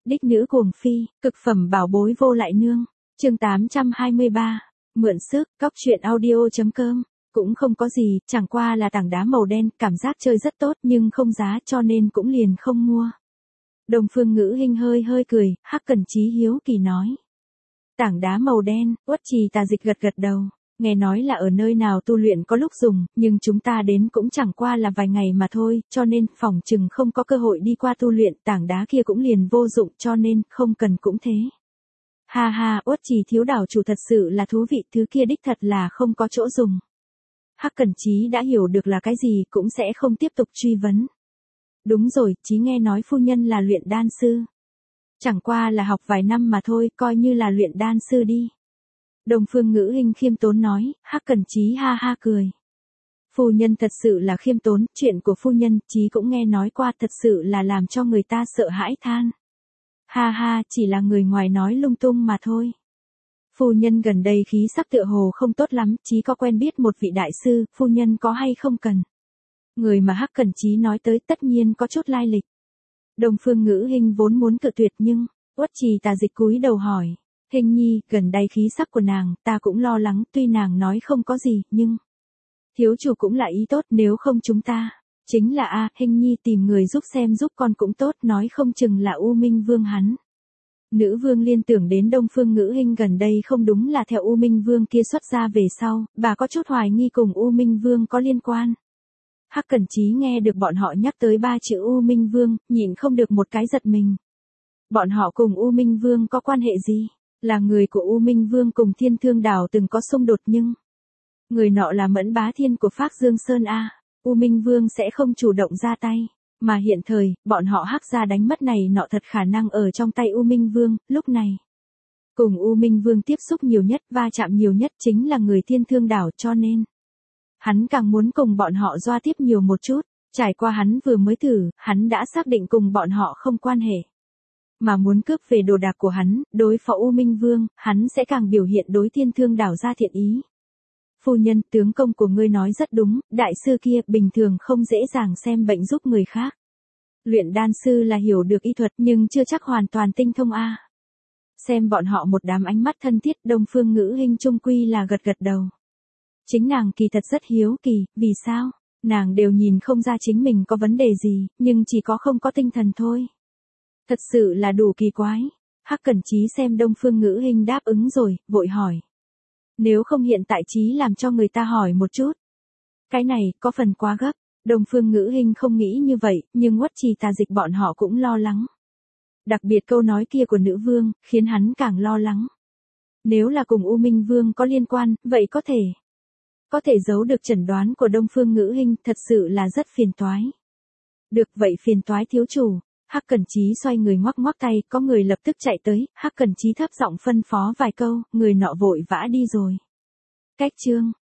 Đích nữ cuồng phi, cực phẩm bảo bối vô lại nương. Chương 823. Mượn sức, cóc truyện audio.com. Cũng không có gì, chẳng qua là tảng đá màu đen, cảm giác chơi rất tốt nhưng không giá cho nên cũng liền không mua. Đông Phương Ngữ Hinh hơi hơi cười, Hắc Cẩn Chí hiếu kỳ nói. Tảng đá màu đen, Uất Trì Tà Dịch gật gật đầu. Nghe nói là ở nơi nào tu luyện có lúc dùng, nhưng chúng ta đến cũng chẳng qua là vài ngày mà thôi, cho nên phỏng chừng không có cơ hội đi qua tu luyện, tảng đá kia cũng liền vô dụng cho nên không cần cũng thế. Ha ha, Uất Trì thiếu đảo chủ thật sự là thú vị, thứ kia đích thật là không có chỗ dùng. Hắc Cẩn Chí đã hiểu được là cái gì cũng sẽ không tiếp tục truy vấn. Đúng rồi, Chí nghe nói phu nhân là luyện đan sư. Chẳng qua là học vài năm mà thôi, coi như là luyện đan sư đi. Đông Phương Ngữ Hinh khiêm tốn nói, Hắc Cẩn Chí ha ha cười. Phu nhân thật sự là khiêm tốn, chuyện của phu nhân, Chí cũng nghe nói qua, thật sự là làm cho người ta sợ hãi than. Ha ha, chỉ là người ngoài nói lung tung mà thôi. Phu nhân gần đây khí sắc tựa hồ không tốt lắm, Chí có quen biết một vị đại sư, phu nhân có hay không cần. Người mà Hắc Cẩn Chí nói tới tất nhiên có chút lai lịch. Đông Phương Ngữ Hinh vốn muốn cự tuyệt nhưng, Uất Trì Tà Dịch cúi đầu hỏi. Hình nhi, gần đây khí sắc của nàng, ta cũng lo lắng, tuy nàng nói không có gì, nhưng... Thiếu chủ cũng là ý tốt, nếu không chúng ta... Chính là Hình nhi tìm người giúp xem giúp con cũng tốt, nói không chừng là U Minh Vương hắn. Nữ vương liên tưởng đến Đông Phương Ngữ Hinh gần đây không đúng là theo U Minh Vương kia xuất ra về sau, bà có chút hoài nghi cùng U Minh Vương có liên quan. Hắc Cẩn Chí nghe được bọn họ nhắc tới 3 chữ U Minh Vương, nhịn không được một cái giật mình. Bọn họ cùng U Minh Vương có quan hệ gì? Là người của U Minh Vương cùng Thiên Thương Đảo từng có xung đột nhưng... Người nọ là Mẫn Bá Thiên của Phác Dương Sơn U Minh Vương sẽ không chủ động ra tay. Mà hiện thời, bọn họ Hắc gia đánh mất này nọ thật khả năng ở trong tay U Minh Vương, lúc này. Cùng U Minh Vương tiếp xúc nhiều nhất, va chạm nhiều nhất chính là người Thiên Thương Đảo cho nên. Hắn càng muốn cùng bọn họ doa tiếp nhiều một chút, trải qua hắn vừa mới thử, hắn đã xác định cùng bọn họ không quan hệ. Mà muốn cướp về đồ đạc của hắn, đối phó U Minh Vương, hắn sẽ càng biểu hiện đối Thiên Thương Đảo ra thiện ý. Phu nhân, tướng công của ngươi nói rất đúng, đại sư kia bình thường không dễ dàng xem bệnh giúp người khác. Luyện đan sư là hiểu được y thuật nhưng chưa chắc hoàn toàn tinh thông Xem bọn họ một đám ánh mắt thân thiết, Đông Phương Ngữ Hinh chung quy là gật gật đầu. Chính nàng kỳ thật rất hiếu kỳ, vì sao? Nàng đều nhìn không ra chính mình có vấn đề gì, nhưng chỉ có không có tinh thần thôi. Thật sự là đủ kỳ quái. Hắc Cẩn Chí xem Đông Phương Ngữ Hinh đáp ứng rồi, vội hỏi. Nếu không hiện tại Chí làm cho người ta hỏi một chút. Cái này, có phần quá gấp. Đông Phương Ngữ Hinh không nghĩ như vậy, nhưng Uất Trì Tà Dịch bọn họ cũng lo lắng. Đặc biệt câu nói kia của nữ vương, khiến hắn càng lo lắng. Nếu là cùng U Minh Vương có liên quan, vậy có thể giấu được chẩn đoán của Đông Phương Ngữ Hinh, thật sự là rất phiền toái. Được vậy phiền toái thiếu chủ. Hắc Cẩn Chí xoay người ngoắc ngoắc tay, có người lập tức chạy tới, Hắc Cẩn Chí thấp giọng phân phó vài câu, người nọ vội vã đi rồi. Cách chương